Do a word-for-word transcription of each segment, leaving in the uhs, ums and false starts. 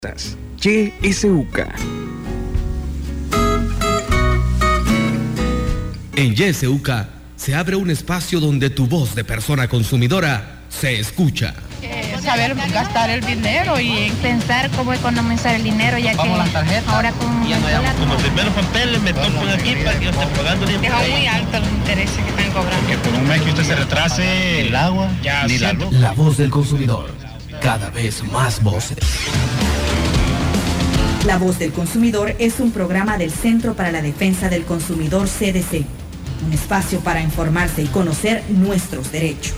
Y S U K. En Y S U K se abre un espacio donde tu voz de persona consumidora se escucha. Eh, saber gastar el dinero y pensar cómo economizar el dinero, ya que las tarjetas, ahora con ya no hay, como los primeros papeles me tocan aquí para que yo esté pagando el interés. Es muy alto los intereses que están cobrando. Que por un mes que usted se retrase el agua, ya ni la luz. La voz del consumidor, cada vez más voces. La Voz del Consumidor es un programa del Centro para la Defensa del Consumidor C D C, un espacio para informarse y conocer nuestros derechos.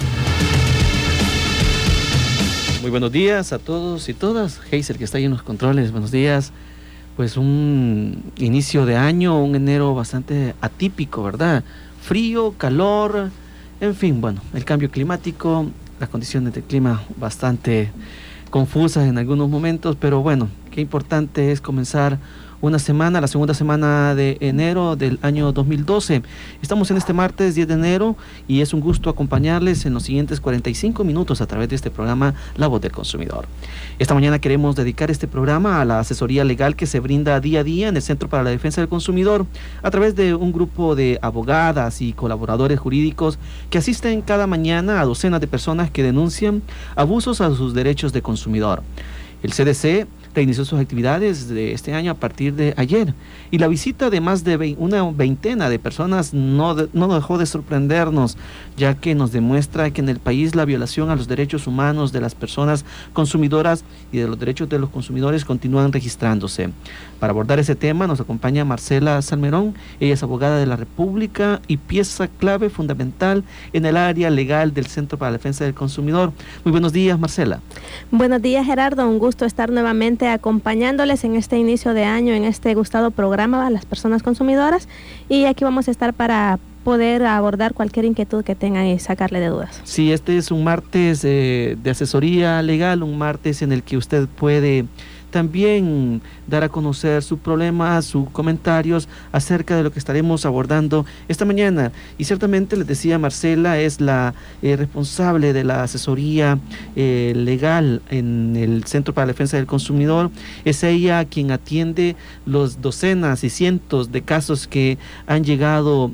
Muy buenos días a todos y todas. Heiser, que está ahí en los controles, buenos días. Pues un inicio de año, un enero bastante atípico, ¿verdad? Frío, calor, en fin, bueno, el cambio climático, las condiciones del clima bastante confusas en algunos momentos, pero bueno, qué importante es comenzar una semana, la segunda semana de enero del año dos mil doce. Estamos en este martes diez de enero y es un gusto acompañarles en los siguientes cuarenta y cinco minutos a través de este programa La Voz del Consumidor. Esta mañana queremos dedicar este programa a la asesoría legal que se brinda día a día en el Centro para la Defensa del Consumidor a través de un grupo de abogadas y colaboradores jurídicos que asisten cada mañana a docenas de personas que denuncian abusos a sus derechos de consumidor. El C D C reinició sus actividades de este año a partir de ayer y la visita de más de ve- una veintena de personas no, de, no dejó de sorprendernos, ya que nos demuestra que en el país la violación a los derechos humanos de las personas consumidoras y de los derechos de los consumidores continúan registrándose. Para abordar ese tema nos acompaña Marcela Salmerón. Ella es abogada de la República y pieza clave fundamental en el área legal del Centro para la Defensa del Consumidor. Muy buenos días, Marcela. Buenos días, Gerardo, un gusto estar nuevamente acompañándoles en este inicio de año, en este gustado programa a las personas consumidoras, y aquí vamos a estar para poder abordar cualquier inquietud que tengan y sacarle de dudas. Sí, este es un martes eh, de asesoría legal, un martes en el que usted puede también dar a conocer su problema, sus comentarios acerca de lo que estaremos abordando esta mañana. Y ciertamente, les decía, Marcela es la eh, responsable de la asesoría eh, legal en el Centro para la Defensa del Consumidor. Es ella quien atiende los docenas y cientos de casos que han llegado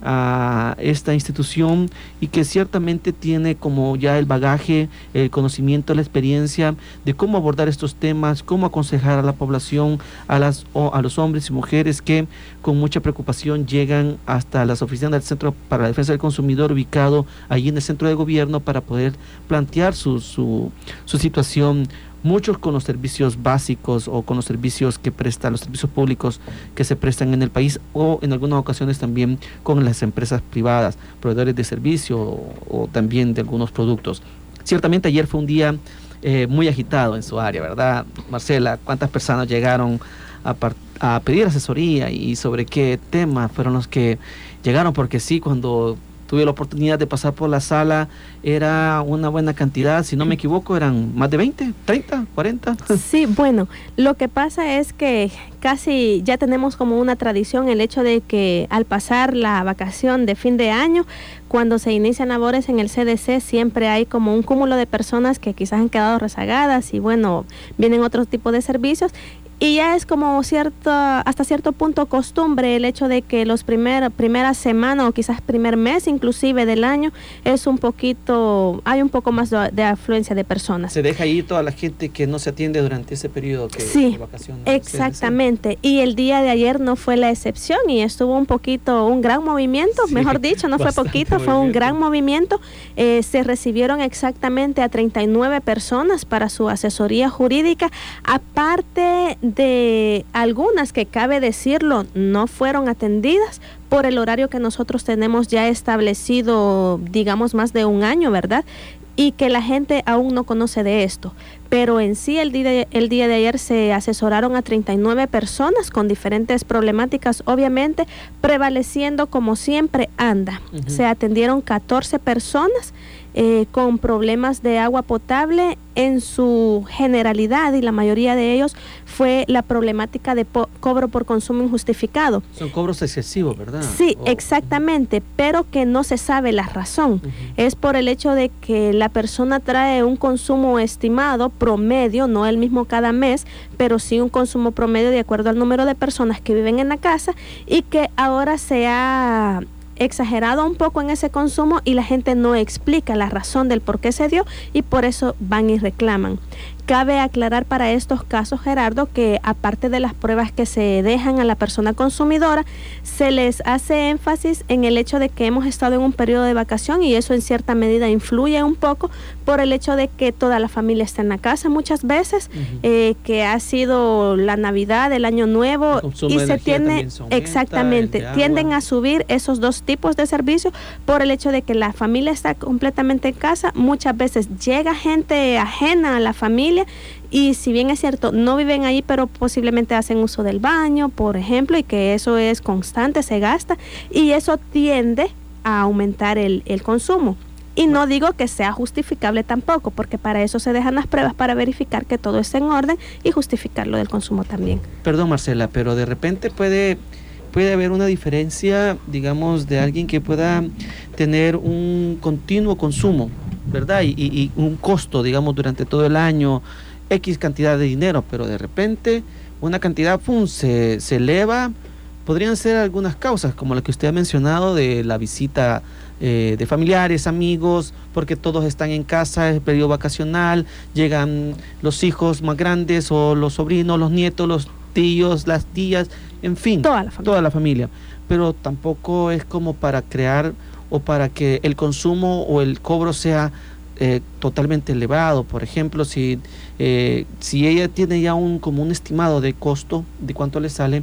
a esta institución y que ciertamente tiene como ya el bagaje, el conocimiento, la experiencia de cómo abordar estos temas, cómo aconsejar a la población, a las o a los hombres y mujeres que con mucha preocupación llegan hasta las oficinas del Centro para la Defensa del Consumidor, ubicado allí en el centro de gobierno, para poder plantear su, su, su situación. Muchos con los servicios básicos o con los servicios que prestan, los servicios públicos que se prestan en el país, o en algunas ocasiones también con las empresas privadas, proveedores de servicio o, o también de algunos productos. Ciertamente ayer fue un día eh, muy agitado en su área, ¿verdad, Marcela? ¿Cuántas personas llegaron a, par- a pedir asesoría y sobre qué temas fueron los que llegaron? Porque sí, cuando tuve la oportunidad de pasar por la sala, era una buena cantidad, si no me equivoco, eran más de veinte, treinta, cuarenta. Sí, bueno, lo que pasa es que casi ya tenemos como una tradición el hecho de que al pasar la vacación de fin de año, cuando se inician labores en el C D C, siempre hay como un cúmulo de personas que quizás han quedado rezagadas y bueno, vienen otro tipo de servicios. Y ya es como cierto, hasta cierto punto costumbre el hecho de que los primer, primera semana o quizás primer mes inclusive del año es un poquito, hay un poco más de, de afluencia de personas. Se deja ir toda la gente que no se atiende durante ese periodo que, sí, de vacaciones. Exactamente. Y el día de ayer no fue la excepción y estuvo un poquito, un gran movimiento, sí, mejor dicho, no fue poquito, fue un gran movimiento. Eh, se recibieron exactamente a treinta y nueve personas para su asesoría jurídica, aparte de algunas que, cabe decirlo, no fueron atendidas por el horario que nosotros tenemos ya establecido, digamos, más de un año, ¿verdad? Y que la gente aún no conoce de esto. Pero en sí el día de, el día de ayer se asesoraron a treinta y nueve personas con diferentes problemáticas, obviamente prevaleciendo como siempre anda. Uh-huh. Se atendieron catorce personas eh, con problemas de agua potable. En su generalidad, y la mayoría de ellos, fue la problemática de po- cobro por consumo injustificado. Son cobros excesivos, ¿verdad? Sí, oh. exactamente, pero que no se sabe la razón. Uh-huh. Es por el hecho de que la persona trae un consumo estimado, promedio, no el mismo cada mes, pero sí un consumo promedio de acuerdo al número de personas que viven en la casa, y que ahora se ha exagerado un poco en ese consumo y la gente no explica la razón del por qué se dio, y por eso van y reclaman. Cabe aclarar para estos casos, Gerardo, que aparte de las pruebas que se dejan a la persona consumidora, se les hace énfasis en el hecho de que hemos estado en un periodo de vacación, y eso en cierta medida influye un poco por el hecho de que toda la familia está en la casa muchas veces, uh-huh. eh, que ha sido la Navidad, el Año Nuevo, y se tiene, se aumenta, exactamente, tienden a subir esos dos tipos de servicios por el hecho de que la familia está completamente en casa. Muchas veces llega gente ajena a la familia, y si bien es cierto, no viven ahí, pero posiblemente hacen uso del baño, por ejemplo, y que eso es constante, se gasta, y eso tiende a aumentar el, el consumo. Y no digo que sea justificable tampoco, porque para eso se dejan las pruebas, para verificar que todo esté en orden y justificar lo del consumo también. Perdón, Marcela, pero de repente puede... puede haber una diferencia, digamos, de alguien que pueda tener un continuo consumo, ¿verdad? Y, y, y un costo, digamos, durante todo el año, X cantidad de dinero, pero de repente una cantidad, pum, se, se eleva. Podrían ser algunas causas, como la que usted ha mencionado, de la visita eh, de familiares, amigos, porque todos están en casa, es el periodo vacacional, llegan los hijos más grandes, o los sobrinos, los nietos, los tíos, las tías, en fin, toda la familia. Toda la familia. Pero tampoco es como para crear o para que el consumo o el cobro sea eh, totalmente elevado. Por ejemplo, si, eh, si ella tiene ya un como un estimado de costo, de cuánto le sale,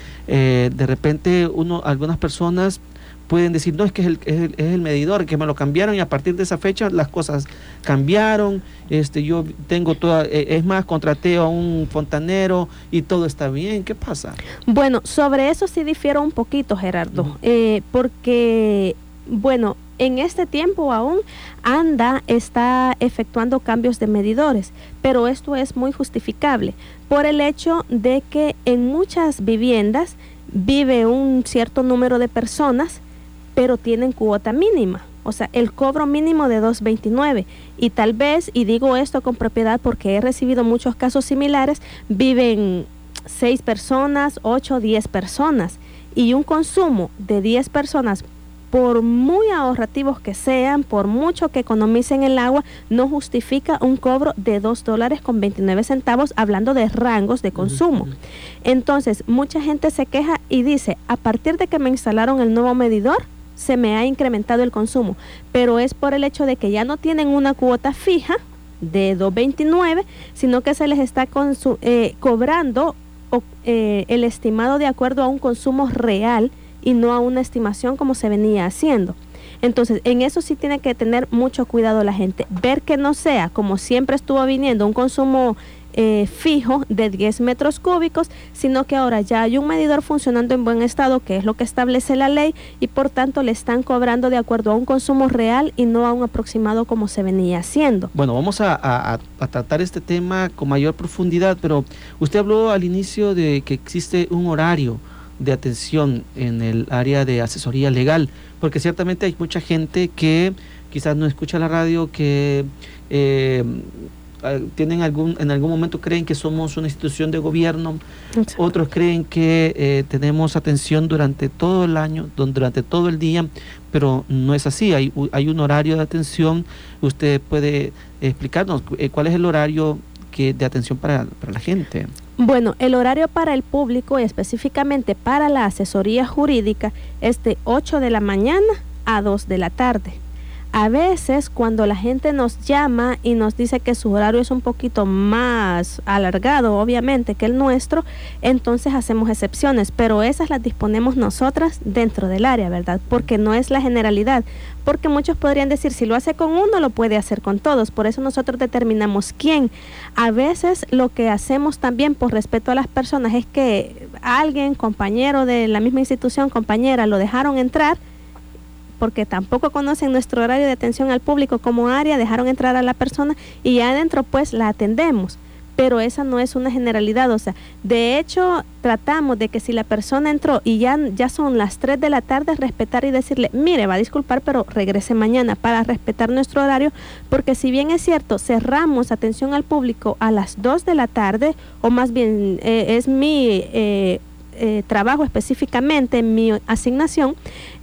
eh, de repente uno, algunas personas pueden decir, no, es que es el, es, el, es el medidor, que me lo cambiaron, y a partir de esa fecha las cosas cambiaron, este, yo tengo toda, eh, es más, contraté a un fontanero y todo está bien. ¿Qué pasa? Bueno, sobre eso sí difiero un poquito, Gerardo, uh-huh. eh, porque, bueno, en este tiempo aún ANDA está efectuando cambios de medidores, pero esto es muy justificable por el hecho de que en muchas viviendas vive un cierto número de personas, pero tienen cuota mínima, o sea, el cobro mínimo de dos veintinueve, y tal vez, y digo esto con propiedad porque he recibido muchos casos similares, viven seis personas, ocho, diez personas, y un consumo de diez personas, por muy ahorrativos que sean, por mucho que economicen el agua, no justifica un cobro de dos dólares con veintinueve centavos, hablando de rangos de consumo. Entonces, mucha gente se queja y dice, a partir de que me instalaron el nuevo medidor, se me ha incrementado el consumo, pero es por el hecho de que ya no tienen una cuota fija de dos veintinueve, sino que se les está consu- eh, cobrando o, eh, el estimado de acuerdo a un consumo real, y no a una estimación como se venía haciendo. Entonces, en eso sí tiene que tener mucho cuidado la gente, ver que no sea como siempre estuvo viniendo un consumo eh, fijo de diez metros cúbicos, sino que ahora ya hay un medidor funcionando en buen estado, que es lo que establece la ley, y por tanto le están cobrando de acuerdo a un consumo real y no a un aproximado como se venía haciendo. Bueno, vamos a, a, a tratar este tema con mayor profundidad, pero usted habló al inicio de que existe un horario de atención en el área de asesoría legal, porque ciertamente hay mucha gente que quizás no escucha la radio, que eh, tienen algún en algún momento creen que somos una institución de gobierno. Exacto. Otros creen que eh, tenemos atención durante todo el año, durante todo el día, pero no es así. Hay, hay un horario de atención. Usted puede explicarnos eh, cuál es el horario que de atención para, para la gente. Bueno, el horario para el público y específicamente para la asesoría jurídica es de ocho de la mañana a dos de la tarde. A veces cuando la gente nos llama y nos dice que su horario es un poquito más alargado, obviamente, que el nuestro, entonces hacemos excepciones, pero esas las disponemos nosotras dentro del área, ¿verdad? Porque no es la generalidad, porque muchos podrían decir, si lo hace con uno, lo puede hacer con todos, por eso nosotros determinamos quién. A veces lo que hacemos también por respeto a las personas es que alguien, compañero de la misma institución, compañera, lo dejaron entrar, porque tampoco conocen nuestro horario de atención al público como área, dejaron entrar a la persona y ya adentro pues la atendemos. Pero esa no es una generalidad, o sea, de hecho tratamos de que si la persona entró y ya, ya son las tres de la tarde, respetar y decirle, mire, va a disculpar, pero regrese mañana, para respetar nuestro horario, porque si bien es cierto, cerramos atención al público a las dos de la tarde, o más bien eh, es mi eh, eh, trabajo específicamente, mi asignación,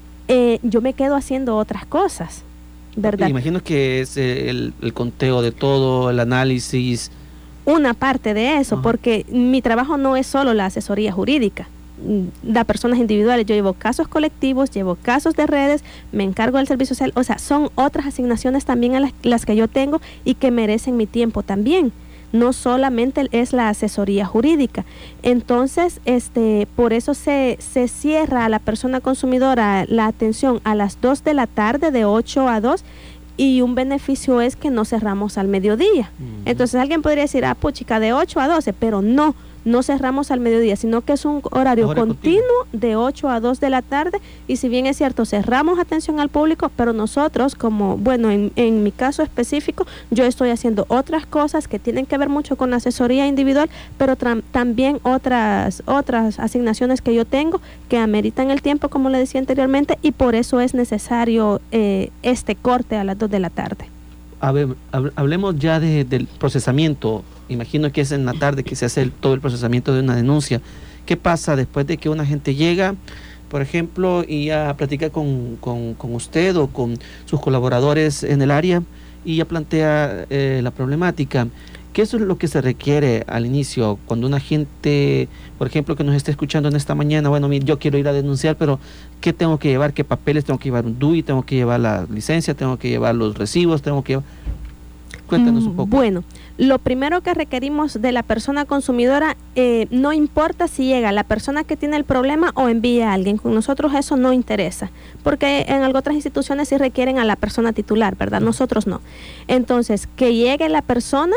eh, yo me quedo haciendo otras cosas, ¿verdad? Imagino que es el, el conteo de todo, el análisis. Una parte de eso, uh-huh. porque mi trabajo no es solo la asesoría jurídica, da personas individuales, yo llevo casos colectivos, llevo casos de redes, me encargo del servicio social, o sea, son otras asignaciones también a las, las que yo tengo y que merecen mi tiempo también. No solamente es la asesoría jurídica. Entonces, este, por eso se, se cierra a la persona consumidora la atención a las dos de la tarde, de ocho a dos, y un beneficio es que no cerramos al mediodía. Uh-huh. Entonces alguien podría decir, ah, pues chica, de ocho a doce, pero no, no cerramos al mediodía, sino que es un horario Hora continuo continua. de ocho a dos de la tarde, y si bien es cierto, cerramos atención al público, pero nosotros, como, bueno, en, en mi caso específico, yo estoy haciendo otras cosas que tienen que ver mucho con la asesoría individual, pero tra- también otras, otras asignaciones que yo tengo que ameritan el tiempo, como le decía anteriormente, y por eso es necesario eh, este corte a las dos de la tarde. A ver, hablemos ya de, del procesamiento. Imagino que es en la tarde que se hace el, todo el procesamiento de una denuncia. ¿Qué pasa después de que una gente llega, por ejemplo, y ya platica con, con, con usted o con sus colaboradores en el área y ya plantea eh, la problemática? ¿Qué es lo que se requiere al inicio? Cuando una gente, por ejemplo, que nos esté escuchando en esta mañana, bueno, yo quiero ir a denunciar, pero ¿qué tengo que llevar? ¿Qué papeles? ¿Tengo que llevar un D U I? ¿Tengo que llevar la licencia? ¿Tengo que llevar los recibos? ¿Tengo que llevar...? Cuéntanos un poco. Bueno, lo primero que requerimos de la persona consumidora, eh, no importa si llega la persona que tiene el problema o envía a alguien, con nosotros eso no interesa, porque en otras instituciones sí requieren a la persona titular, ¿verdad? Nosotros no. Entonces, que llegue la persona,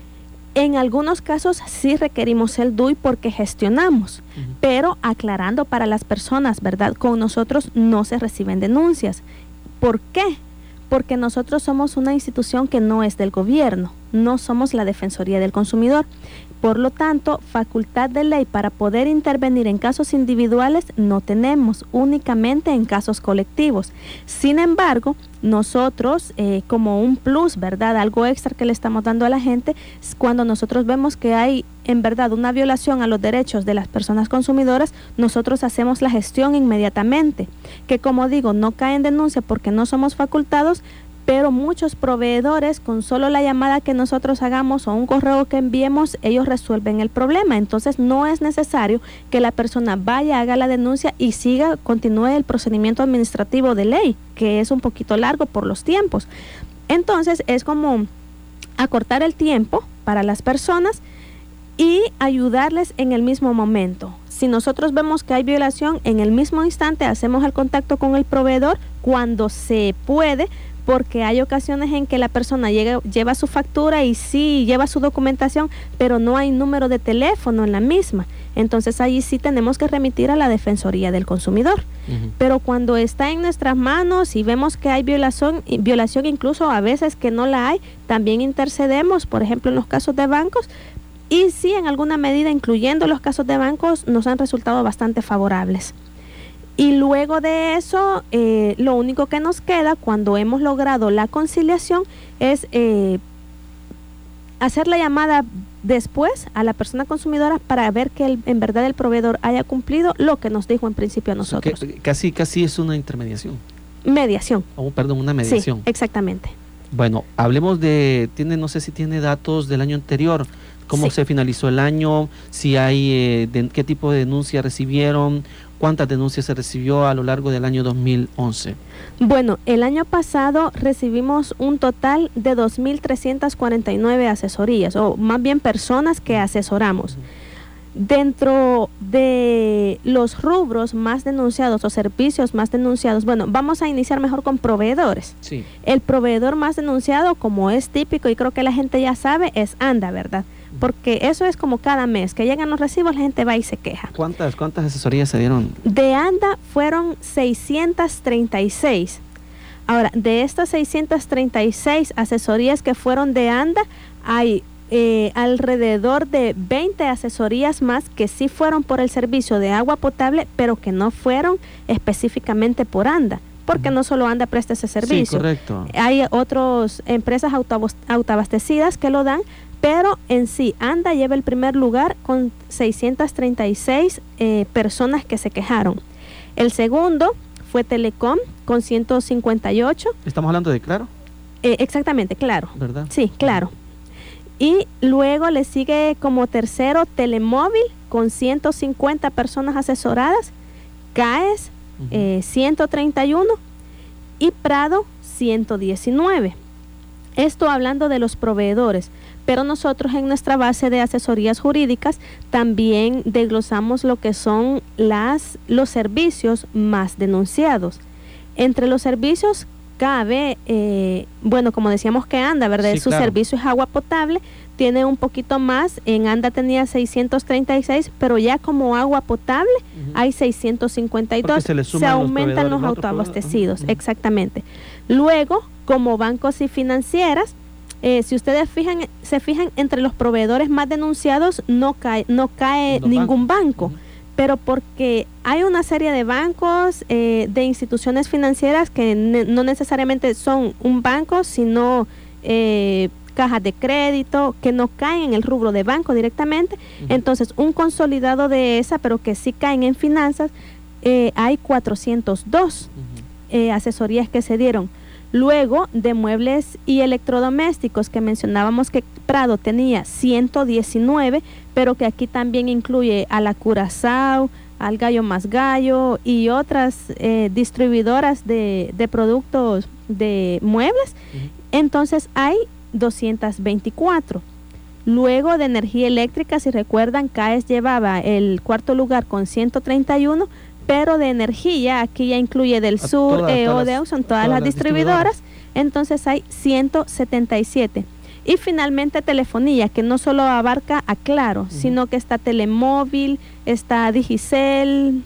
en algunos casos sí requerimos el D U I porque gestionamos, uh-huh. pero aclarando para las personas, ¿verdad? Con nosotros no se reciben denuncias. ¿Por qué? Porque nosotros somos una institución que no es del gobierno, no somos la Defensoría del Consumidor. Por lo tanto, facultad de ley para poder intervenir en casos individuales no tenemos, únicamente en casos colectivos. Sin embargo, nosotros, eh, como un plus, ¿verdad? Algo extra que le estamos dando a la gente, cuando nosotros vemos que hay en verdad una violación a los derechos de las personas consumidoras, nosotros hacemos la gestión inmediatamente, que como digo, no cae en denuncia porque no somos facultados, pero muchos proveedores, con solo la llamada que nosotros hagamos o un correo que enviemos, ellos resuelven el problema. Entonces no es necesario que la persona vaya, haga la denuncia y siga, continúe el procedimiento administrativo de ley, que es un poquito largo por los tiempos. Entonces es como acortar el tiempo para las personas y ayudarles en el mismo momento. Si nosotros vemos que hay violación, en el mismo instante hacemos el contacto con el proveedor cuando se puede, porque hay ocasiones en que la persona llega, lleva su factura y sí lleva su documentación, pero no hay número de teléfono en la misma. Entonces ahí sí tenemos que remitir a la Defensoría del Consumidor. Uh-huh. Pero cuando está en nuestras manos y vemos que hay violación, violación incluso a veces que no la hay, también intercedemos, por ejemplo en los casos de bancos, y sí en alguna medida, incluyendo los casos de bancos, nos han resultado bastante favorables. Y luego de eso, eh, lo único que nos queda cuando hemos logrado la conciliación es eh, hacer la llamada después a la persona consumidora para ver que el, en verdad el proveedor haya cumplido lo que nos dijo en principio a nosotros. O sea, que casi, casi es una intermediación. Mediación. Oh, perdón, una mediación. Sí, exactamente. Bueno, hablemos de, tiene, no sé si tiene datos del año anterior, cómo sí. se finalizó el año, si hay, eh, de, qué tipo de denuncia recibieron, cuántas denuncias se recibió a lo largo del año dos mil once. Bueno, el año pasado recibimos un total de dos mil trescientas cuarenta y nueve asesorías, o más bien personas que asesoramos. Uh-huh. Dentro de los rubros más denunciados o servicios más denunciados, bueno, vamos a iniciar mejor con proveedores. Sí. El proveedor más denunciado, como es típico y creo que la gente ya sabe, es ANDA, ¿verdad? Porque eso es como cada mes, que llegan los recibos, la gente va y se queja. ¿Cuántas, cuántas asesorías se dieron? De ANDA fueron seiscientas treinta y seis. Ahora, de estas seiscientas treinta y seis asesorías que fueron de ANDA, hay eh, alrededor de veinte asesorías más que sí fueron por el servicio de agua potable, pero que no fueron específicamente por ANDA, porque no solo ANDA presta ese servicio. Sí, correcto. Hay otras empresas autoabastecidas que lo dan, pero en sí ANDA lleva el primer lugar con seiscientas treinta y seis eh, personas que se quejaron. El segundo fue Telecom con ciento cincuenta y ocho. ¿Estamos hablando de Claro? Eh, exactamente, Claro. ¿Verdad? Sí, Claro. Y luego le sigue como tercero Telemóvil con ciento cincuenta personas asesoradas, CAES uh-huh. eh, ciento treinta y uno y Prado ciento diecinueve. Esto hablando de los proveedores, pero nosotros en nuestra base de asesorías jurídicas también desglosamos lo que son las, los servicios más denunciados. Entre los servicios cabe, eh, bueno, como decíamos que ANDA, ¿verdad? Sí, su claro. servicio es agua potable, tiene un poquito más, en ANDA tenía seiscientos treinta y seis, pero ya como agua potable uh-huh. hay seiscientos cincuenta y dos, se, se aumentan los, los autoabastecidos, uh-huh. exactamente. Luego, como bancos y financieras, eh, si ustedes fijan, se fijan entre los proveedores más denunciados no cae, no cae no ningún banco, banco uh-huh. pero porque hay una serie de bancos, eh, de instituciones financieras que ne- no necesariamente son un banco, sino eh, cajas de crédito que no caen en el rubro de banco directamente. Uh-huh. Entonces, un consolidado de esa, pero que sí caen en finanzas, eh, hay cuatrocientos dos uh-huh. eh, asesorías que se dieron. Luego, de muebles y electrodomésticos, que mencionábamos que Prado tenía ciento diecinueve, pero que aquí también incluye a la Curazao, al Gallo Más Gallo y otras eh, distribuidoras de, de productos de muebles. Uh-huh. Entonces, hay doscientas veinticuatro. Luego, de energía eléctrica, si recuerdan, CAES llevaba el cuarto lugar con ciento treinta y uno, pero de energía, aquí ya incluye del a Sur, todas, E O, todas, Deu, son todas, todas las, las distribuidoras, distribuidoras, entonces hay ciento setenta y siete. Y finalmente telefonía, que no solo abarca a Claro, uh-huh. sino que está Telemóvil, está Digicel,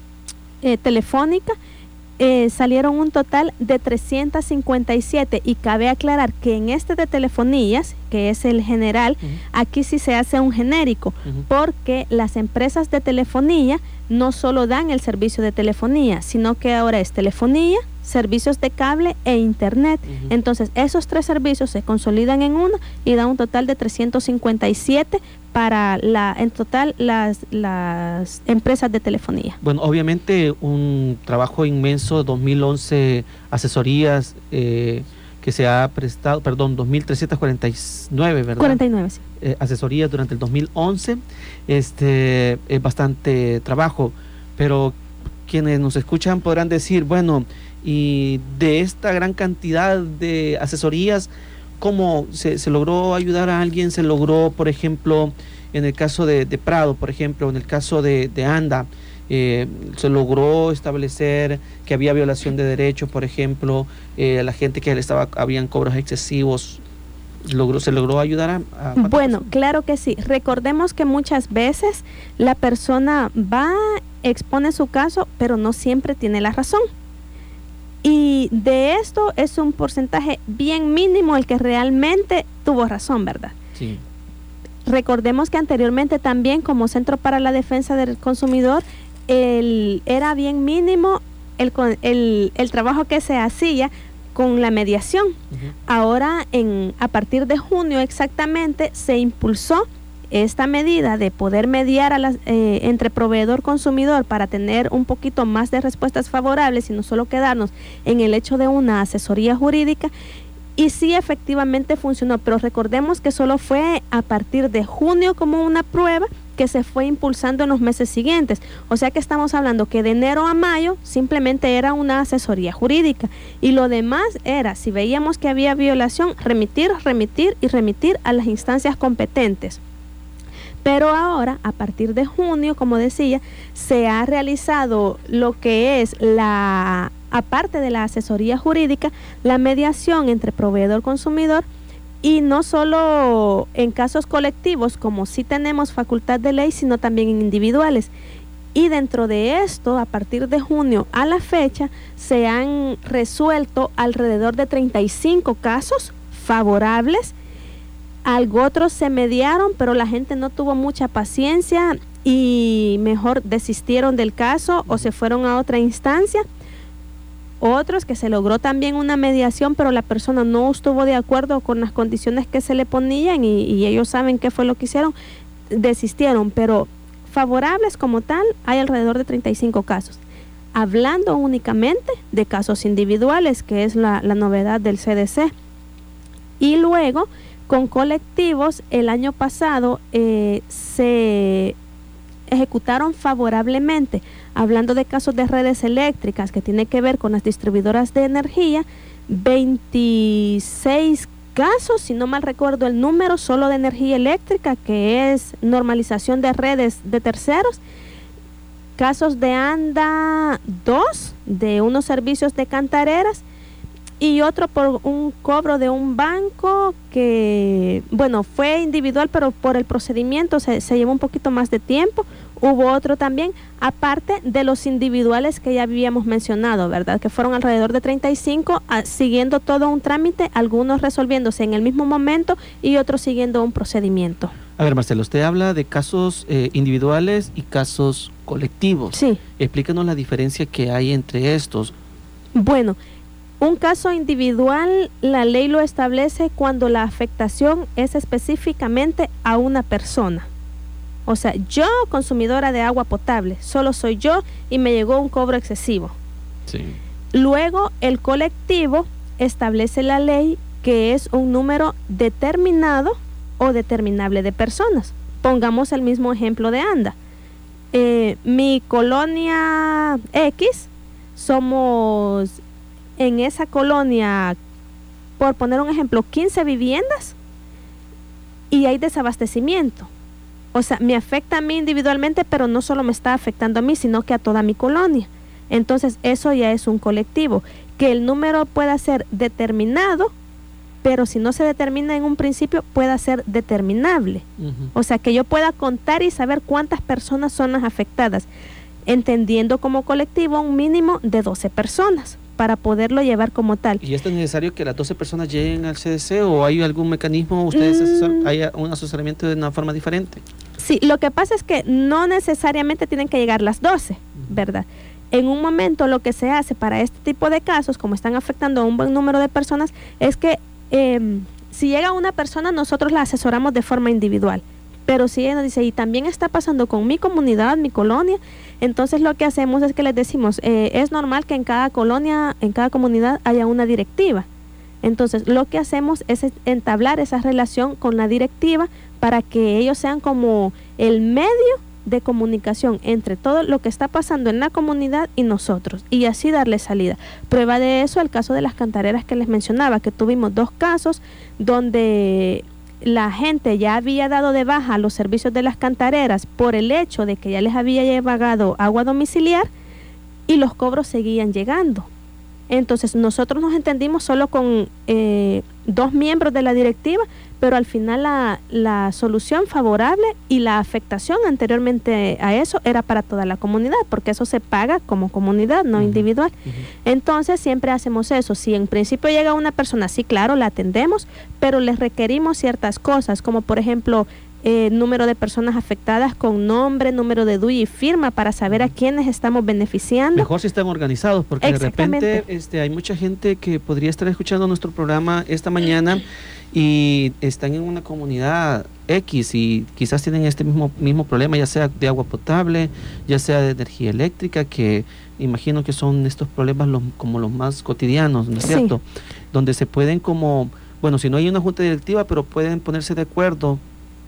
eh, Telefónica, eh, salieron un total de trescientas cincuenta y siete, y cabe aclarar que en este de telefonías, que es el general, uh-huh. aquí sí se hace un genérico, uh-huh. porque las empresas de telefonía no solo dan el servicio de telefonía, sino que ahora es telefonía, servicios de cable e internet. Uh-huh. Entonces, esos tres servicios se consolidan en uno y da un total de trescientos cincuenta y siete para la, en total las, las empresas de telefonía. Bueno, obviamente un trabajo inmenso, dos mil once asesorías eh, que se ha prestado, perdón, dos mil trescientas cuarenta y nueve, ¿verdad? cuarenta y nueve, sí. Eh, asesorías durante el dos mil once, este es bastante trabajo, pero quienes nos escuchan podrán decir, bueno, y de esta gran cantidad de asesorías, ¿cómo se, se logró ayudar a alguien? ¿Se logró, por ejemplo, en el caso de, de Prado, por ejemplo, en el caso de, de ANDA, eh, se logró establecer que había violación de derechos, por ejemplo, eh, a la gente que le estaba, habían cobros excesivos? ¿Logró, ¿Se logró ayudar a, a Bueno, personas? Claro que sí. Recordemos que muchas veces la persona va, expone su caso, pero no siempre tiene la razón. Y de esto es un porcentaje bien mínimo el que realmente tuvo razón, ¿verdad? Sí. Recordemos que anteriormente también, como Centro para la Defensa del Consumidor, el, era bien mínimo el, el, el trabajo que se hacía con la mediación. Uh-huh. Ahora, en, a partir de junio exactamente, se impulsó esta medida de poder mediar a las, eh, entre proveedor-consumidor para tener un poquito más de respuestas favorables y no solo quedarnos en el hecho de una asesoría jurídica. Y sí, efectivamente funcionó, pero recordemos que solo fue a partir de junio como una prueba que se fue impulsando en los meses siguientes. O sea que estamos hablando que de enero a mayo simplemente era una asesoría jurídica. Y lo demás era, si veíamos que había violación, remitir, remitir y remitir a las instancias competentes. Pero ahora, a partir de junio, como decía, se ha realizado lo que es la, aparte de la asesoría jurídica, la mediación entre proveedor-consumidor, y no solo en casos colectivos, como sí tenemos facultad de ley, sino también en individuales. Y dentro de esto, a partir de junio a la fecha, se han resuelto alrededor de treinta y cinco casos favorables. Algo otros se mediaron, pero la gente no tuvo mucha paciencia y mejor desistieron del caso o se fueron a otra instancia. Otros que se logró también una mediación, pero la persona no estuvo de acuerdo con las condiciones que se le ponían y, y ellos saben qué fue lo que hicieron, desistieron, pero favorables como tal hay alrededor de treinta y cinco casos. Hablando únicamente de casos individuales, que es la, la novedad del C D C. Y luego, con colectivos, el año pasado eh, se ejecutaron favorablemente, hablando de casos de redes eléctricas que tiene que ver con las distribuidoras de energía, veintiséis casos, si no mal recuerdo el número, solo de energía eléctrica, que es normalización de redes de terceros, casos de ANDA dos, de unos servicios de cantareras, y otro por un cobro de un banco que, bueno, fue individual, pero por el procedimiento se, se llevó un poquito más de tiempo. Hubo otro también, aparte de los individuales que ya habíamos mencionado, ¿verdad? Que fueron alrededor de treinta y cinco, a, siguiendo todo un trámite, algunos resolviéndose en el mismo momento y otros siguiendo un procedimiento. A ver, Marcelo, usted habla de casos eh, individuales y casos colectivos. Sí. Explícanos la diferencia que hay entre estos. Bueno, un caso individual, la ley lo establece cuando la afectación es específicamente a una persona. O sea, yo, consumidora de agua potable, solo soy yo y me llegó un cobro excesivo. Sí. Luego, el colectivo establece la ley que es un número determinado o determinable de personas. Pongamos el mismo ejemplo de ANDA. Eh, mi colonia X, somos en esa colonia, por poner un ejemplo, quince viviendas y hay desabastecimiento. O sea, me afecta a mí individualmente, pero no solo me está afectando a mí, sino que a toda mi colonia. Entonces, eso ya es un colectivo. Que el número pueda ser determinado, pero si no se determina en un principio, pueda ser determinable. Uh-huh. O sea, que yo pueda contar y saber cuántas personas son las afectadas, entendiendo como colectivo un mínimo de doce personas, para poderlo llevar como tal. ¿Y esto es necesario que las doce personas lleguen al C D C o hay algún mecanismo, ustedes mm. asesor, hay un asesoramiento de una forma diferente? Sí, lo que pasa es que no necesariamente tienen que llegar las doce, ¿verdad? En un momento lo que se hace para este tipo de casos, como están afectando a un buen número de personas, es que eh, si llega una persona, nosotros la asesoramos de forma individual. Pero si ella nos dice, y también está pasando con mi comunidad, mi colonia, entonces lo que hacemos es que les decimos, eh, es normal que en cada colonia, en cada comunidad haya una directiva. Entonces lo que hacemos es entablar esa relación con la directiva para que ellos sean como el medio de comunicación entre todo lo que está pasando en la comunidad y nosotros, y así darle salida. Prueba de eso el caso de las cantareras que les mencionaba, que tuvimos dos casos donde la gente ya había dado de baja a los servicios de las cantareras por el hecho de que ya les había pagado agua domiciliar y los cobros seguían llegando. Entonces nosotros nos entendimos solo con eh, dos miembros de la directiva, pero al final la, la solución favorable y la afectación anteriormente a eso era para toda la comunidad, porque eso se paga como comunidad, no uh-huh. individual. Uh-huh. Entonces siempre hacemos eso. Si en principio llega una persona, sí, claro, la atendemos, pero les requerimos ciertas cosas, como por ejemplo eh, número de personas afectadas con nombre, número de D U I y firma para saber a quiénes estamos beneficiando. Mejor si están organizados, porque de repente este, hay mucha gente que podría estar escuchando nuestro programa esta mañana y están en una comunidad X y quizás tienen este mismo mismo problema, ya sea de agua potable, ya sea de energía eléctrica, que imagino que son estos problemas los, como los más cotidianos, ¿no es cierto? Sí. Donde se pueden como, bueno, si no hay una junta directiva, pero pueden ponerse de acuerdo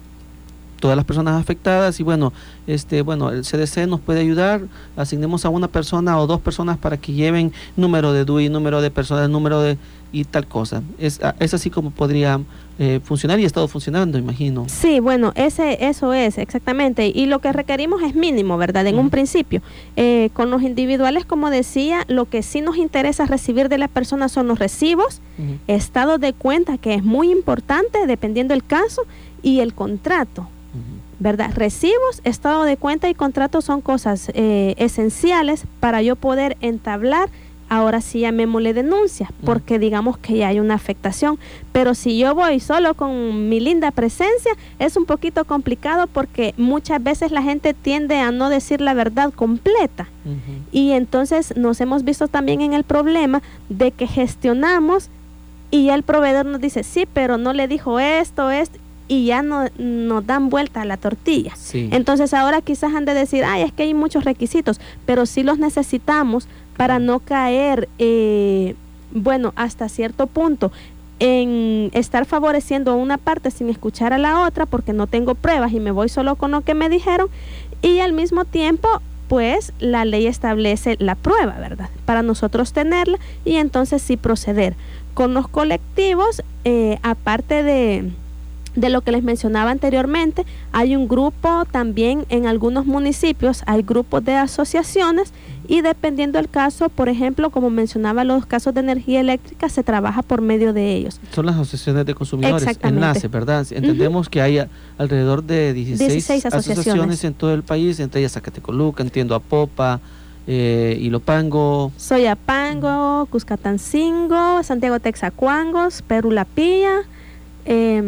todas las personas afectadas y bueno, este, bueno, el C D C nos puede ayudar, asignemos a una persona o dos personas para que lleven número de D U I, número de personas, número de y tal cosa. Es, es así como podría eh, funcionar y ha estado funcionando, imagino. Sí, bueno, ese eso es, exactamente. Y lo que requerimos es mínimo, ¿verdad? En uh-huh. un principio. Eh, con los individuales, como decía, lo que sí nos interesa recibir de la persona son los recibos, uh-huh. estado de cuenta, que es muy importante, dependiendo del caso, y el contrato. ¿verdad? Recibos, estado de cuenta y contrato son cosas eh, esenciales para yo poder entablar, ahora sí llamémosle denuncia, porque digamos que ya hay una afectación. Pero si yo voy solo con mi linda presencia, es un poquito complicado porque muchas veces la gente tiende a no decir la verdad completa. Uh-huh. Y entonces nos hemos visto también en el problema de que gestionamos y ya el proveedor nos dice, sí, pero no le dijo esto, esto, y ya no, nos dan vuelta a la tortilla. Sí. Entonces ahora quizás han de decir, ay, es que hay muchos requisitos, pero sí los necesitamos para no caer, eh, bueno, hasta cierto punto, en estar favoreciendo a una parte sin escuchar a la otra porque no tengo pruebas y me voy solo con lo que me dijeron, y al mismo tiempo, pues, la ley establece la prueba, ¿verdad? Para nosotros tenerla y entonces sí proceder. Con los colectivos, eh, aparte de... de lo que les mencionaba anteriormente, hay un grupo también en algunos municipios, hay grupos de asociaciones y dependiendo del caso, por ejemplo, como mencionaba los casos de energía eléctrica, se trabaja por medio de ellos. Son las asociaciones de consumidores, enlace, ¿verdad? Entendemos uh-huh. que hay alrededor de dieciséis, dieciséis asociaciones. asociaciones en todo el país, entre ellas Zacatecoluca, entiendo Apopa, eh, Ilopango. Soyapango, Cuscatancingo, Santiago Texacuangos, Perú La Pilla, Eh,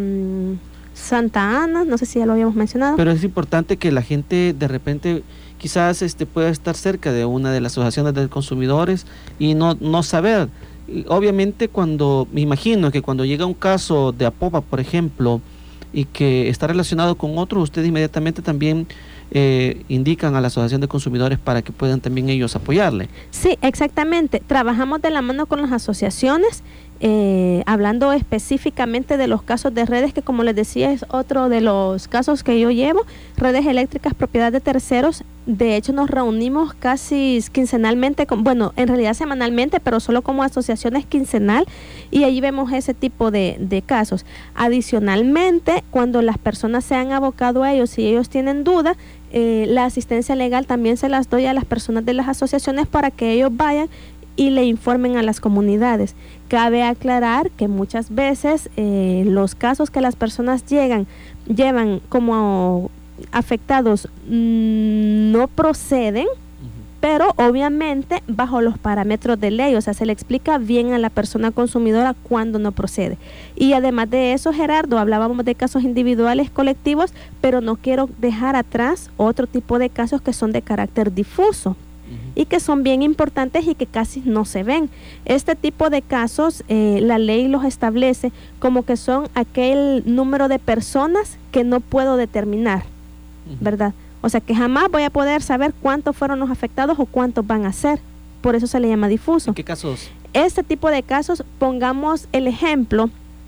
Santa Ana, no sé si ya lo habíamos mencionado. Pero es importante que la gente de repente quizás este pueda estar cerca de una de las asociaciones de consumidores y no, no saber. Y obviamente cuando, me imagino que cuando llega un caso de Apopa, por ejemplo, y que está relacionado con otro, ustedes inmediatamente también eh, indican a la asociación de consumidores para que puedan también ellos apoyarle. Sí, exactamente. Trabajamos de la mano con las asociaciones. Eh, hablando específicamente de los casos de redes, que como les decía es otro de los casos que yo llevo, redes eléctricas propiedad de terceros. De hecho nos reunimos casi quincenalmente, con, bueno, en realidad semanalmente, pero solo como asociaciones quincenal, y allí vemos ese tipo de, de casos. Adicionalmente, cuando las personas se han abocado a ellos y ellos tienen duda, eh, la asistencia legal también se las doy a las personas de las asociaciones para que ellos vayan y le informen a las comunidades. Cabe aclarar que muchas veces eh, los casos que las personas llegan, llevan como afectados mmm, no proceden, uh-huh. pero obviamente bajo los parámetros de ley, o sea, se le explica bien a la persona consumidora cuándo no procede. Y además de eso, Gerardo, hablábamos de casos individuales, colectivos, pero no quiero dejar atrás otro tipo de casos que son de carácter difuso y que son bien importantes y que casi no se ven. Este tipo de casos, eh, la ley los establece como que son aquel número de personas que no puedo determinar, uh-huh. ¿verdad? O sea, que jamás voy a poder saber cuántos fueron los afectados o cuántos van a ser. Por eso se le llama difuso. ¿En qué casos? Este tipo de casos, pongamos el ejemplo,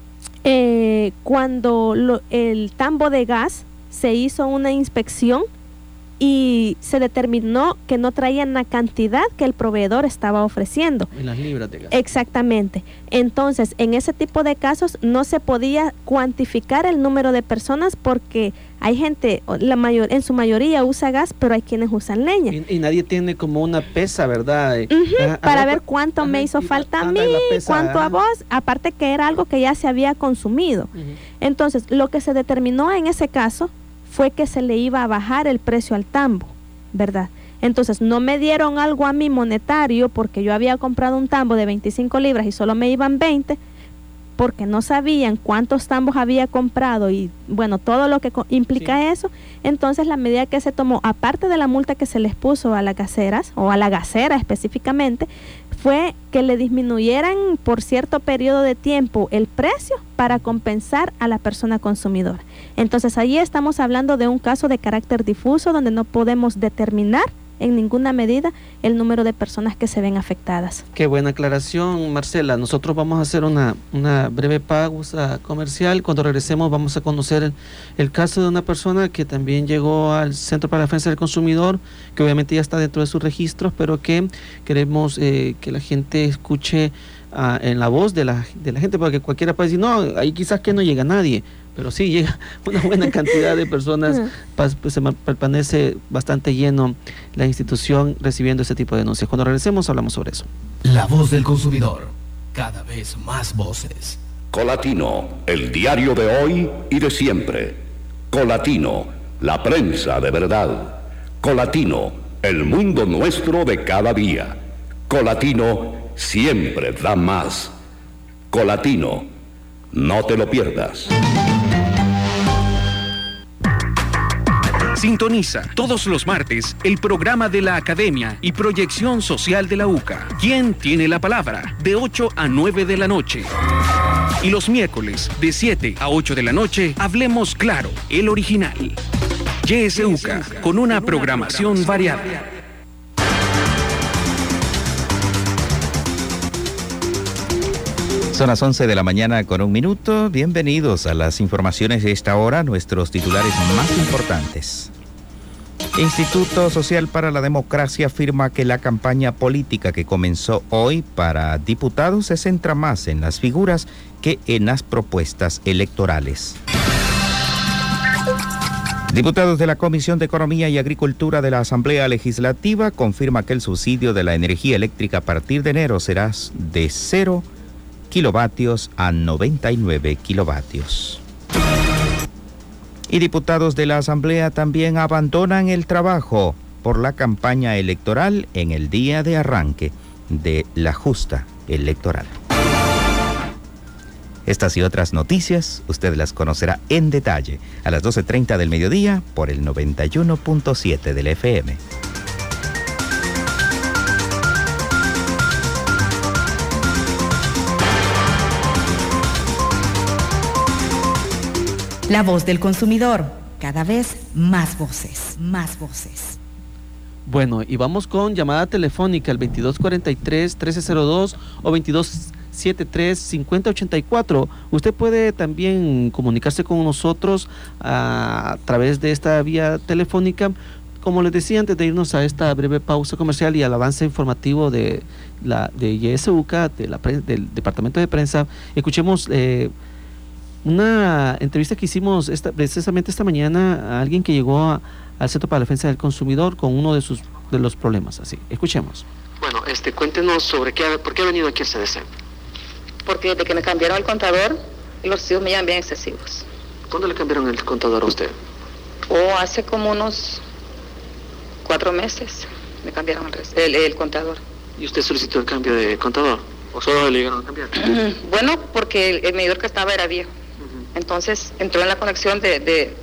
eh, cuando lo, el tambo de gas se hizo una inspección y se determinó que no traían la cantidad que el proveedor estaba ofreciendo. En las libras de gas. Exactamente. Entonces, en ese tipo de casos no se podía cuantificar el número de personas porque hay gente, la mayor, en su mayoría usa gas, pero hay quienes usan leña. Y, y nadie tiene como una pesa, ¿verdad? Uh-huh, ah, para ah, ver cuánto ah, me hizo falta a mí, pesa, cuánto ah. a vos, aparte que era algo que ya se había consumido. Uh-huh. Entonces, lo que se determinó en ese caso fue que se le iba a bajar el precio al tambo, ¿verdad? Entonces no me dieron algo a mí monetario porque yo había comprado un tambo de veinticinco libras y solo me iban veinte, porque no sabían cuántos tambos había comprado y bueno, todo lo que implica sí. eso. Entonces la medida que se tomó, aparte de la multa que se les puso a las gaseras o a la gasera específicamente, fue que le disminuyeran por cierto periodo de tiempo el precio para compensar a la persona consumidora. Entonces ahí estamos hablando de un caso de carácter difuso donde no podemos determinar en ninguna medida el número de personas que se ven afectadas. Qué buena aclaración, Marcela. Nosotros vamos a hacer una, una breve pausa comercial. Cuando regresemos vamos a conocer el, el caso de una persona que también llegó al Centro para la Defensa del Consumidor, que obviamente ya está dentro de sus registros, pero que queremos eh, que la gente escuche uh, en la voz de la, de la gente, porque cualquiera puede decir, no, ahí quizás que no llega nadie. Pero sí, llega una buena cantidad de personas, pues se permanece bastante lleno la institución recibiendo ese tipo de denuncias. Cuando regresemos hablamos sobre eso. La voz del consumidor, cada vez más voces. Colatino, el diario de hoy y de siempre. Colatino, la prensa de verdad. Colatino, el mundo nuestro de cada día. Colatino siempre da más. Colatino, no te lo pierdas. Sintoniza todos los martes el programa de la Academia y Proyección Social de la U C A. ¿Quién tiene la palabra? De ocho a nueve de la noche. Y los miércoles, de siete a ocho de la noche, hablemos claro, el original. Y S U C A, con una programación variada. Son las once de la mañana con un minuto. Bienvenidos a las informaciones de esta hora, nuestros titulares más importantes. Instituto Social para la Democracia afirma que la campaña política que comenzó hoy para diputados se centra más en las figuras que en las propuestas electorales. Diputados de la Comisión de Economía y Agricultura de la Asamblea Legislativa confirma que el subsidio de la energía eléctrica a partir de enero será de cero kilovatios a noventa y nueve kilovatios. Y diputados de la Asamblea también abandonan el trabajo por la campaña electoral en el día de arranque de la justa electoral. Estas y otras noticias usted las conocerá en detalle a las doce treinta del mediodía por el noventa y uno punto siete del F M. La voz del consumidor, cada vez más voces, más voces. Bueno, y vamos con llamada telefónica al veintidós cuarenta y tres, trece cero dos o veintidós setenta y tres, cincuenta ochenta y cuatro. Usted puede también comunicarse con nosotros a, a través de esta vía telefónica. Como les decía antes de irnos a esta breve pausa comercial y al avance informativo de la de Y S U C A, de la, del Departamento de Prensa, escuchemos eh, una entrevista que hicimos esta, precisamente esta mañana a alguien que llegó a, al Centro para la Defensa del Consumidor con uno de sus de los problemas. Así, escuchemos. Bueno, este, cuéntenos sobre qué, por qué ha venido aquí el C D C. Porque desde que me cambiaron el contador, los recibos me llegan bien excesivos. ¿Cuándo le cambiaron el contador a usted? O hace como unos cuatro meses me cambiaron el, el, el contador. ¿Y usted solicitó el cambio de contador? ¿O solo le llegaron a cambiar? Bueno, porque el, el medidor que estaba era viejo. Entonces entró en la conexión de de,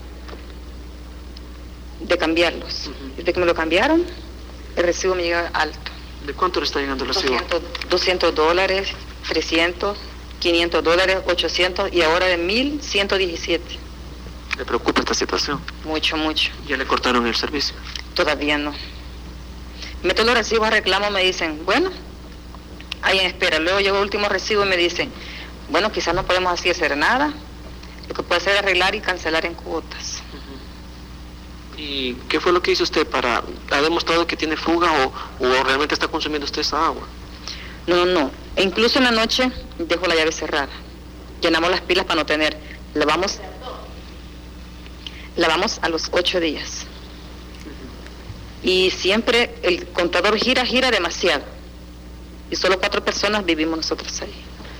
de cambiarlos. Uh-huh. Desde que me lo cambiaron, el recibo me llega alto. ¿De cuánto le está llegando el recibo? doscientos dólares, trescientos, quinientos dólares, ochocientos y ahora de mil ciento diecisiete. ¿Le preocupa esta situación? Mucho, mucho. ¿Ya le cortaron el servicio? Todavía no. Meto los recibos a reclamo, me dicen, bueno, ahí en espera. Luego llegó el último recibo y me dicen, bueno, quizás no podemos así hacer nada. Lo que puede hacer es arreglar y cancelar en cuotas. Uh-huh. ¿Y qué fue lo que hizo usted para... ¿Ha demostrado que tiene fuga o, o realmente está consumiendo usted esa agua? No, no. E incluso en la noche dejo la llave cerrada. Llenamos las pilas para no tener. Lavamos, lavamos a los ocho días. Uh-huh. Y siempre el contador gira, gira demasiado. Y solo cuatro personas vivimos nosotros ahí.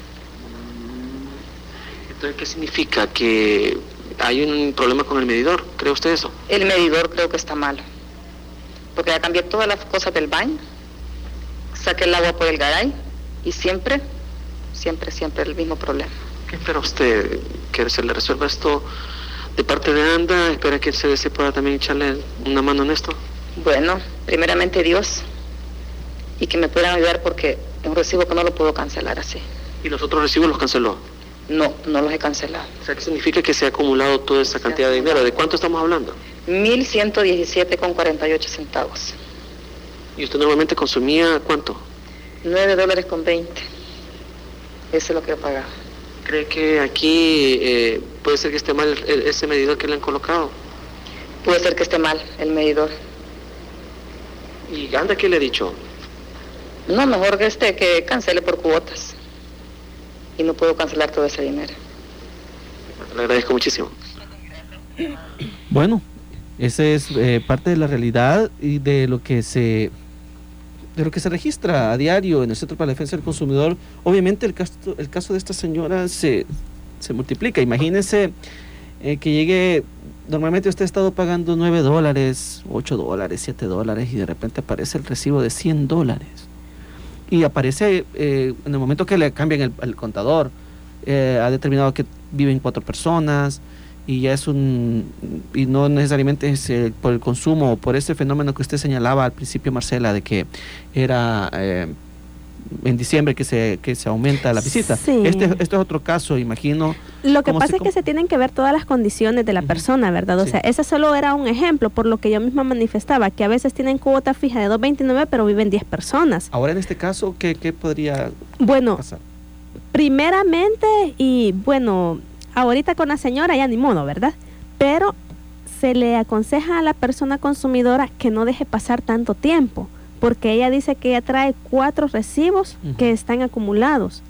Entonces, ¿qué significa? ¿Que hay un problema con el medidor? ¿Cree usted eso? El medidor creo que está malo. Porque ya cambié todas las cosas del baño, saqué el agua por el garay y siempre, siempre, siempre el mismo problema. ¿Qué espera usted? ¿Que se le resuelva esto de parte de ANDA? ¿Espera que el C D C pueda también echarle una mano en esto? Bueno, primeramente Dios y que me puedan ayudar porque es un recibo que no lo puedo cancelar así. ¿Y los otros recibos los canceló? No, no los he cancelado. O sea, ¿qué significa que se ha acumulado toda esa cantidad de dinero? ¿De cuánto estamos hablando? mil ciento diecisiete con cuarenta y ocho centavos. ¿Y usted normalmente consumía cuánto? nueve dólares con veinte. Eso es lo que he pagado. ¿Cree que aquí eh, puede ser que esté mal el, ese medidor que le han colocado? Puede ser que esté mal el medidor. ¿Y anda qué le ha dicho? No, mejor que este, que cancele por cuotas. Y no puedo cancelar todo ese dinero. Le agradezco muchísimo. Bueno, esa es eh, parte de la realidad y de lo que se de lo que se registra a diario en el Centro para la Defensa del Consumidor. Obviamente el caso, el caso de esta señora se, se multiplica. Imagínense eh, que llegue, normalmente usted ha estado pagando nueve dólares, ocho dólares, siete dólares y de repente aparece el recibo de cien dólares. Y aparece eh, en el momento que le cambian el, el contador, eh, ha determinado que viven cuatro personas y ya es un, y no necesariamente es eh, por el consumo o por ese fenómeno que usted señalaba al principio, Marcela, de que era eh, en diciembre que se que se aumenta la visita. Sí. Este, este es otro caso, imagino. Lo que pasa es que se tienen que ver todas las condiciones de la uh-huh. persona, ¿verdad? O sí. sea, ese solo era un ejemplo, por lo que yo misma manifestaba, que a veces tienen cuota fija de dos veintinueve, pero viven diez personas. Ahora, en este caso, ¿qué, qué podría bueno, pasar? Primeramente, y bueno, ahorita con la señora ya ni modo, ¿verdad? Pero se le aconseja a la persona consumidora que no deje pasar tanto tiempo, porque ella dice que ella trae cuatro recibos uh-huh. que están acumulados.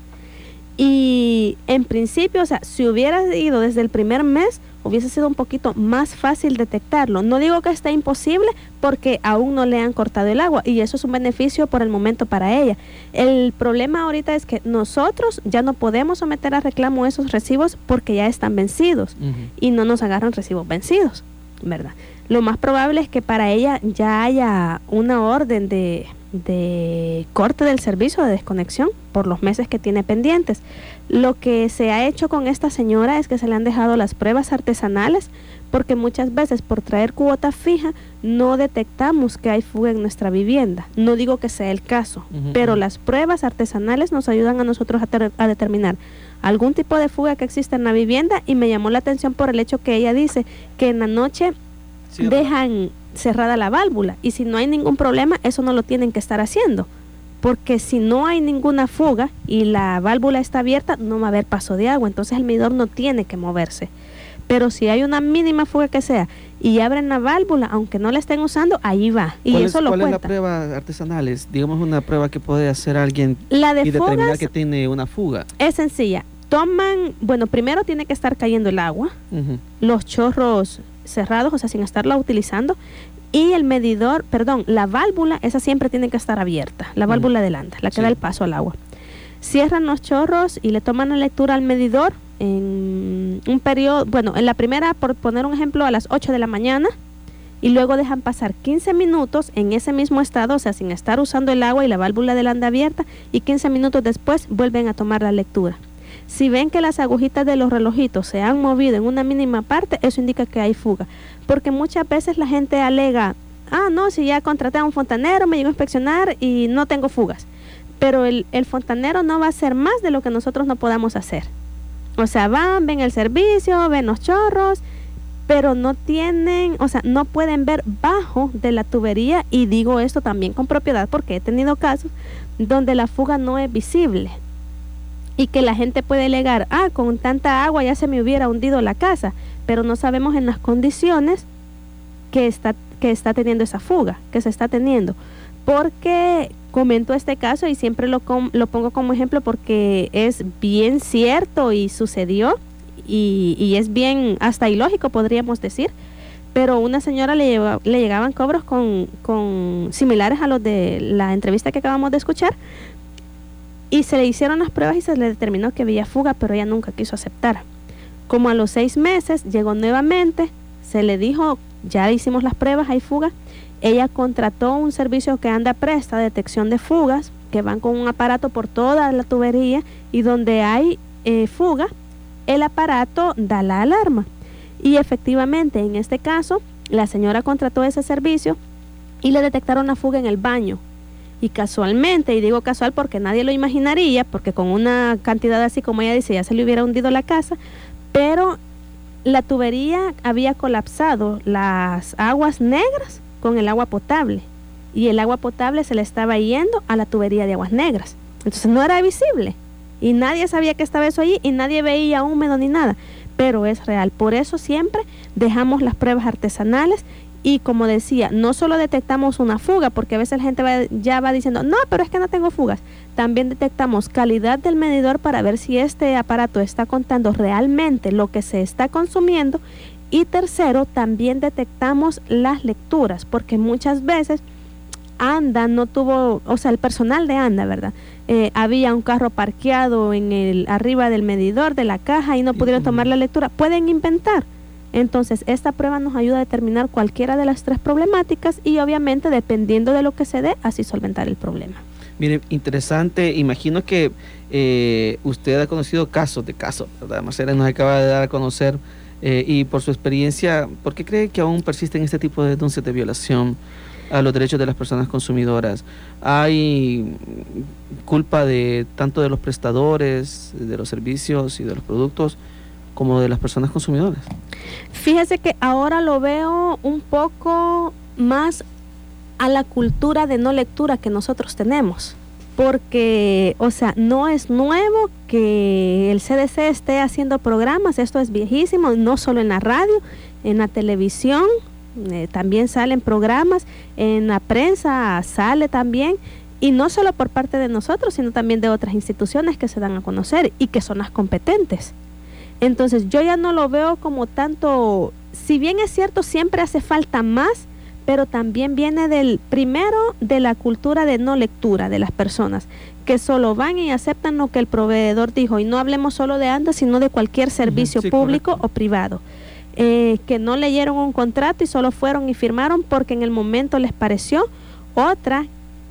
Y en principio, o sea, si hubiera ido desde el primer mes, hubiese sido un poquito más fácil detectarlo. No digo que esté imposible, porque aún no le han cortado el agua, y eso es un beneficio por el momento para ella. El problema ahorita es que nosotros ya no podemos someter a reclamo esos recibos porque ya están vencidos, uh-huh. y no nos agarran recibos vencidos, ¿verdad? Lo más probable es que para ella ya haya una orden de, de corte del servicio de desconexión por los meses que tiene pendientes. Lo que se ha hecho con esta señora es que se le han dejado las pruebas artesanales, porque muchas veces por traer cuota fija no detectamos que hay fuga en nuestra vivienda. No digo que sea el caso, uh-huh. pero las pruebas artesanales nos ayudan a nosotros a, ter- a determinar algún tipo de fuga que existe en la vivienda, y me llamó la atención por el hecho que ella dice que en la noche sí, dejan cerrada la válvula, y si no hay ningún problema, eso no lo tienen que estar haciendo, porque si no hay ninguna fuga y la válvula está abierta, no va a haber paso de agua, entonces el medidor no tiene que moverse. Pero si hay una mínima fuga que sea y abren la válvula, aunque no la estén usando, ahí va, y eso es, lo ¿cuál cuenta. ¿Cuál es la prueba artesanal? Es, digamos, una prueba que puede hacer alguien la de y fugas, determinar que tiene una fuga. Es sencilla. Toman, bueno, primero tiene que estar cayendo el agua, uh-huh. los chorros cerrados, o sea, sin estarla utilizando, y el medidor, perdón, la válvula, esa siempre tiene que estar abierta, la válvula uh-huh. de landa, la que sí. da el paso al agua. Cierran los chorros y le toman la lectura al medidor en un periodo, bueno, en la primera, por poner un ejemplo, a las ocho de la mañana, y luego dejan pasar quince minutos en ese mismo estado, o sea, sin estar usando el agua y la válvula de landa abierta, y quince minutos después vuelven a tomar la lectura. Si ven que las agujitas de los relojitos se han movido en una mínima parte, eso indica que hay fuga. Porque muchas veces la gente alega, ah, no, si ya contraté a un fontanero, me llegó a inspeccionar y no tengo fugas. Pero el, el fontanero no va a hacer más de lo que nosotros no podamos hacer. O sea, van, ven el servicio, ven los chorros, pero no tienen, o sea, no pueden ver bajo de la tubería, y digo esto también con propiedad porque he tenido casos donde la fuga no es visible. Y que la gente puede alegar, ah, con tanta agua ya se me hubiera hundido la casa, pero no sabemos en las condiciones que está, que está teniendo esa fuga, que se está teniendo. Porque comento este caso y siempre lo, com- lo pongo como ejemplo porque es bien cierto y sucedió, y, y es bien hasta ilógico, podríamos decir, pero una señora le, lleva, le llegaban cobros con, con similares a los de la entrevista que acabamos de escuchar, y se le hicieron las pruebas y se le determinó que había fuga, pero ella nunca quiso aceptar. Como a los seis meses llegó nuevamente, se le dijo, ya hicimos las pruebas, hay fuga. Ella contrató un servicio que anda presta, detección de fugas, que van con un aparato por toda la tubería, y donde hay eh, fuga, el aparato da la alarma. Y efectivamente, en este caso, la señora contrató ese servicio y le detectaron la fuga en el baño. Y casualmente, y digo casual porque nadie lo imaginaría, porque con una cantidad así como ella dice, ya se le hubiera hundido la casa, pero la tubería había colapsado las aguas negras con el agua potable, y el agua potable se le estaba yendo a la tubería de aguas negras. Entonces no era visible, y nadie sabía que estaba eso allí, y nadie veía húmedo ni nada, pero es real. Por eso siempre dejamos las pruebas artesanales. Y como decía, no solo detectamos una fuga, porque a veces la gente va, ya va diciendo, no, pero es que no tengo fugas. También detectamos calidad del medidor para ver si este aparato está contando realmente lo que se está consumiendo. Y tercero, también detectamos las lecturas, porque muchas veces ANDA no tuvo, o sea, el personal de ANDA, ¿verdad? Eh, había un carro parqueado en el arriba del medidor de la caja y no pudieron tomar la lectura. Pueden inventar. Entonces, esta prueba nos ayuda a determinar cualquiera de las tres problemáticas y obviamente, dependiendo de lo que se dé, así solventar el problema. Mire, interesante. Imagino que eh, usted ha conocido casos de casos, ¿verdad? Marcela nos acaba de dar a conocer eh, y por su experiencia, ¿por qué cree que aún persisten este tipo de denuncias de violación a los derechos de las personas consumidoras? ¿Hay culpa de tanto de los prestadores, de los servicios y de los productos, como de las personas consumidoras? Fíjese que ahora lo veo un poco más a la cultura de no lectura que nosotros tenemos, porque, o sea, no es nuevo que el C D C esté haciendo programas, esto es viejísimo, no solo en la radio, en la televisión, eh, también salen programas, en la prensa sale también, y no solo por parte de nosotros, sino también de otras instituciones que se dan a conocer y que son las competentes. Entonces yo ya no lo veo como tanto, si bien es cierto, siempre hace falta más, pero también viene del, primero, de la cultura de no lectura de las personas, que solo van y aceptan lo que el proveedor dijo, y no hablemos solo de ANDA, sino de cualquier servicio sí, público correcto. O privado, eh, que no leyeron un contrato y solo fueron y firmaron porque en el momento les pareció. Otra,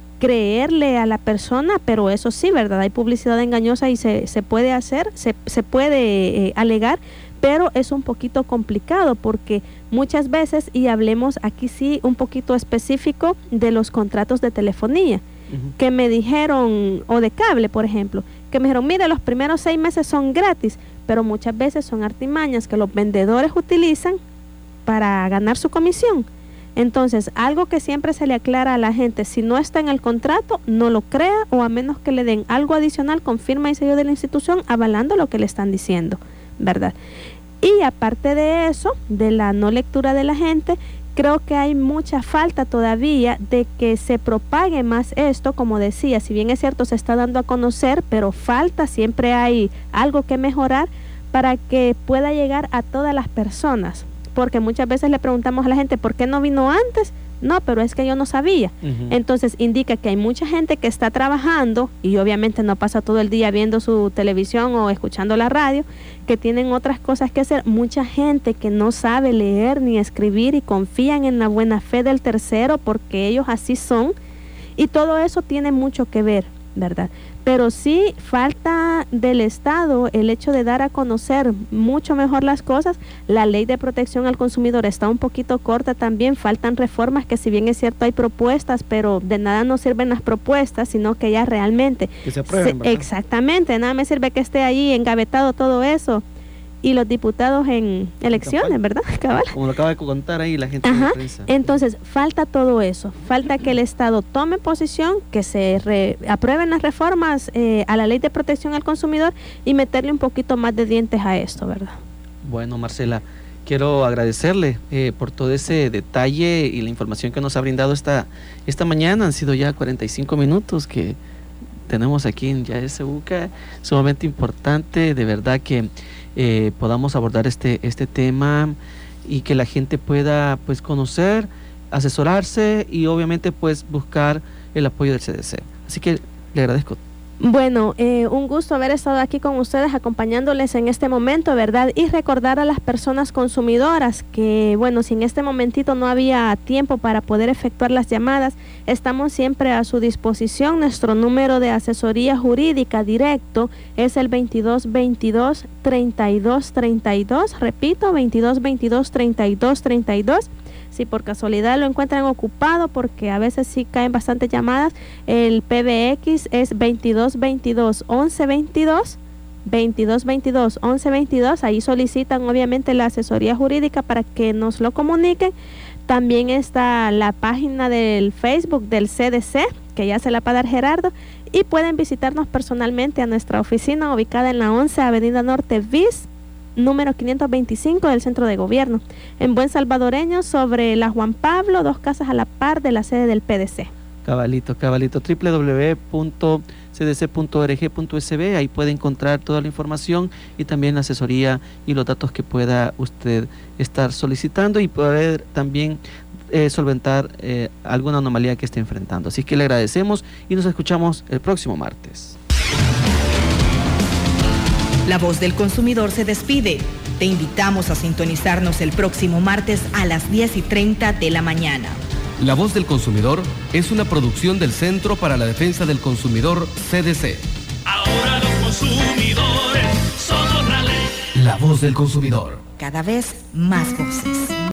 creerle a la persona, pero eso sí, ¿verdad? Hay publicidad engañosa y se, se puede hacer, se, se puede eh, alegar, pero es un poquito complicado porque muchas veces, y hablemos aquí sí un poquito específico de los contratos de telefonía, uh-huh. que me dijeron, o de cable, por ejemplo, que me dijeron, mire, los primeros seis meses son gratis, pero muchas veces son artimañas que los vendedores utilizan para ganar su comisión. Entonces, algo que siempre se le aclara a la gente, si no está en el contrato, no lo crea, o a menos que le den algo adicional con firma y sello de la institución avalando lo que le están diciendo, ¿verdad? Y aparte de eso, de la no lectura de la gente, creo que hay mucha falta todavía de que se propague más esto, como decía, si bien es cierto se está dando a conocer, pero falta, siempre hay algo que mejorar para que pueda llegar a todas las personas. Porque muchas veces le preguntamos a la gente, ¿por qué no vino antes? No, pero es que yo no sabía. Uh-huh. Entonces indica que hay mucha gente que está trabajando y obviamente no pasa todo el día viendo su televisión o escuchando la radio, que tienen otras cosas que hacer. Mucha gente que no sabe leer ni escribir y confían en la buena fe del tercero porque ellos así son, y todo eso tiene mucho que ver, ¿verdad? Pero sí falta del Estado el hecho de dar a conocer mucho mejor las cosas. La ley de protección al consumidor está un poquito corta también, faltan reformas que si bien es cierto hay propuestas, pero de nada nos sirven las propuestas, sino que ya realmente que se aprueben, se, exactamente, nada me sirve que esté ahí engavetado todo eso y los diputados en elecciones, ¿verdad? Cabal. Como lo acaba de contar ahí la gente de la prensa. Entonces, falta todo eso. Falta que el Estado tome posición, que se re, aprueben las reformas eh, a la ley de protección al consumidor y meterle un poquito más de dientes a esto, ¿verdad? Bueno, Marcela, quiero agradecerle eh, por todo ese detalle y la información que nos ha brindado esta, esta mañana. Han sido ya cuarenta y cinco minutos que tenemos aquí en Ya Es UCA, sumamente importante, de verdad que Eh, podamos abordar este este tema y que la gente pueda pues conocer, asesorarse y obviamente pues buscar el apoyo del C D C. Así que le agradezco. Bueno, eh, un gusto haber estado aquí con ustedes acompañándoles en este momento, ¿verdad? Y recordar a las personas consumidoras que, bueno, si en este momentito no había tiempo para poder efectuar las llamadas, estamos siempre a su disposición. Nuestro número de asesoría jurídica directo es el veintidós veintidós treinta y dos treinta y dos, repito, veintidós veintidós treinta y dos treinta y dos. Si por casualidad lo encuentran ocupado, porque a veces sí caen bastantes llamadas, el P B X es veintidós veintidós once veintidós, veintidós veintidós once veintidós. Ahí solicitan obviamente la asesoría jurídica para que nos lo comuniquen. También está la página del Facebook del C D C, que ya se la va a dar Gerardo, y pueden visitarnos personalmente a nuestra oficina ubicada en la once Avenida Norte Bis, número quinientos veinticinco del Centro de Gobierno, en Buen Salvadoreño, sobre la Juan Pablo, dos casas a la par de la sede del P D C. Cabalito, cabalito, doble u doble u doble u punto c d c punto org punto s b, ahí puede encontrar toda la información y también la asesoría y los datos que pueda usted estar solicitando y poder también eh, solventar eh, alguna anomalía que esté enfrentando. Así que le agradecemos y nos escuchamos el próximo martes. La Voz del Consumidor se despide. Te invitamos a sintonizarnos el próximo martes a las diez y treinta de la mañana. La Voz del Consumidor es una producción del Centro para la Defensa del Consumidor, C D C. Ahora los consumidores somos la ley. La Voz del Consumidor. Cada vez más voces.